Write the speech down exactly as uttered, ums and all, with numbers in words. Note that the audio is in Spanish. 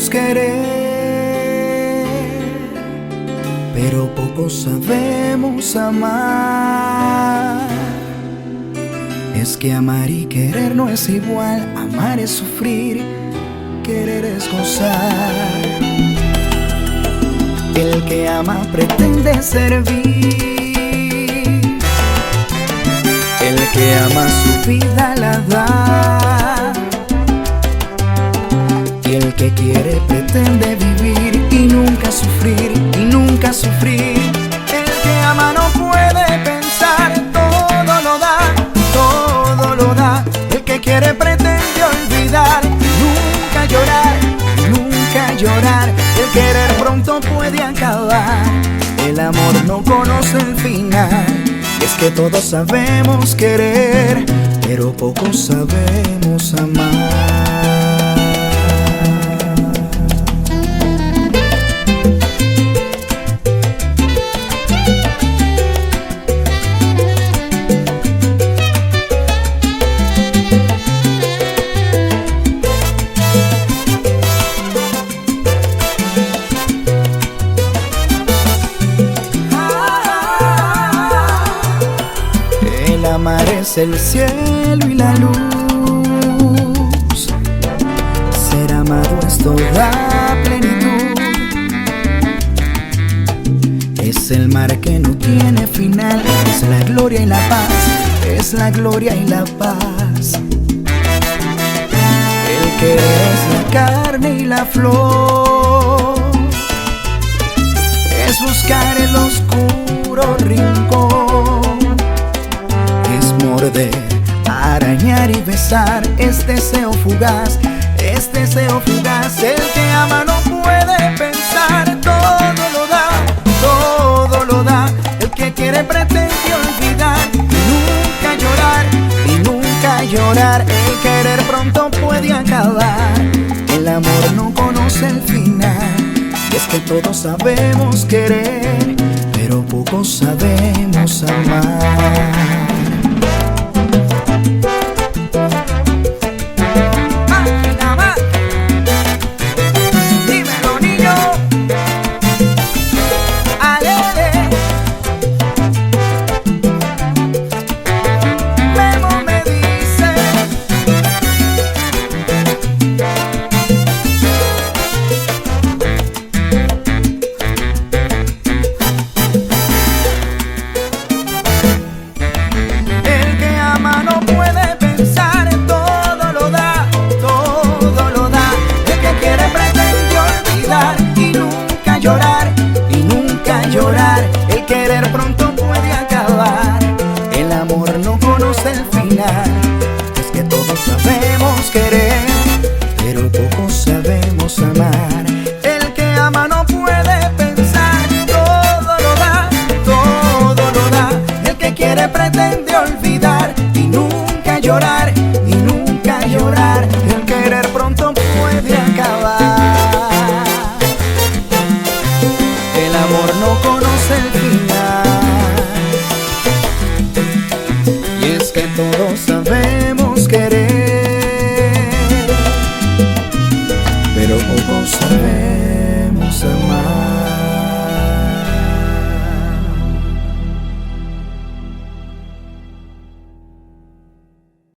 sabemos querer, pero poco sabemos amar. Es que amar y querer no es igual. Amar es sufrir, querer es gozar. El que ama pretende servir, el que ama su vida la da, y el que quiere pretende vivir y nunca sufrir, y nunca sufrir. El que ama no puede pensar, todo lo da, todo lo da. El que quiere pretende olvidar, nunca llorar, nunca llorar. El querer pronto puede acabar, el amor no conoce el final. Es que todos sabemos querer, pero pocos sabemos amar. Amar es el cielo y la luz, ser amado es toda plenitud. Es el mar que no tiene final, es la gloria y la paz, es la gloria y la paz. El querer es la carne y la flor, es buscar el oscuro rincón, morder, arañar y besar. Es deseo fugaz, es deseo fugaz. El que ama no puede pensar, todo lo da, todo lo da. El que quiere pretende olvidar, nunca llorar y nunca llorar. El querer pronto puede acabar, el amor no conoce el final. Y es que todos sabemos querer, pero pocos sabemos amar. Llorar y nunca llorar. El querer pronto puede acabar, el amor no conoce el final. Es que todos sabemos querer, pero pocos sabemos amar. El que ama no puede pensar, todo lo da, todo lo da. El que quiere pretende olvidar y nunca llorar y nunca llorar. El querer pronto puede acabar, el amor no conoce el final. Y es que todos sabemos querer, pero pocos sabemos